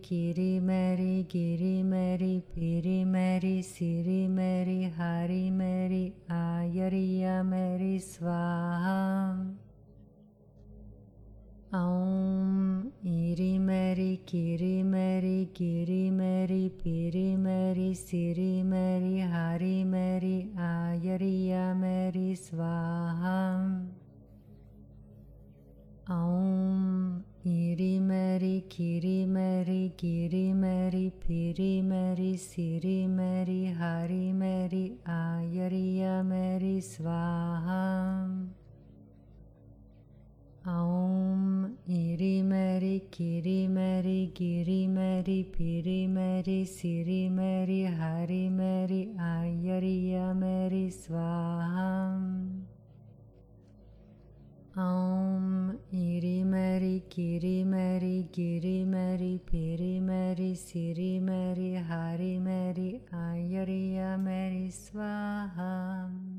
किरी मेरी गिरी मेरी पीरी मेरी सिरी मेरी हरी मेरी आयरिया मेरी स्वाहा। ॐ ईरी मेरी किरी मेरी गिरी मेरी पीरी मेरी सिरी मेरी हरी मेरी आयरिया मेरी स्वाहा। ॐ ईरी मेरी किरी मेरी गिरी मेरी पीरी मेरी सिरी मेरी हरी मेरी आयरिया मेरी स्वाहा। ॐ ईरी मेरी किरी मेरी गिरी मेरी पीरी मेरी सिरी मेरी हरी मेरी आयरिया मेरी स्वाहा। ॐ ईरी मेरी किरी मेरी गिरी मेरी पीरी मेरी सिरी मेरी हरी मेरी आयरिया मेरी स्वाहा।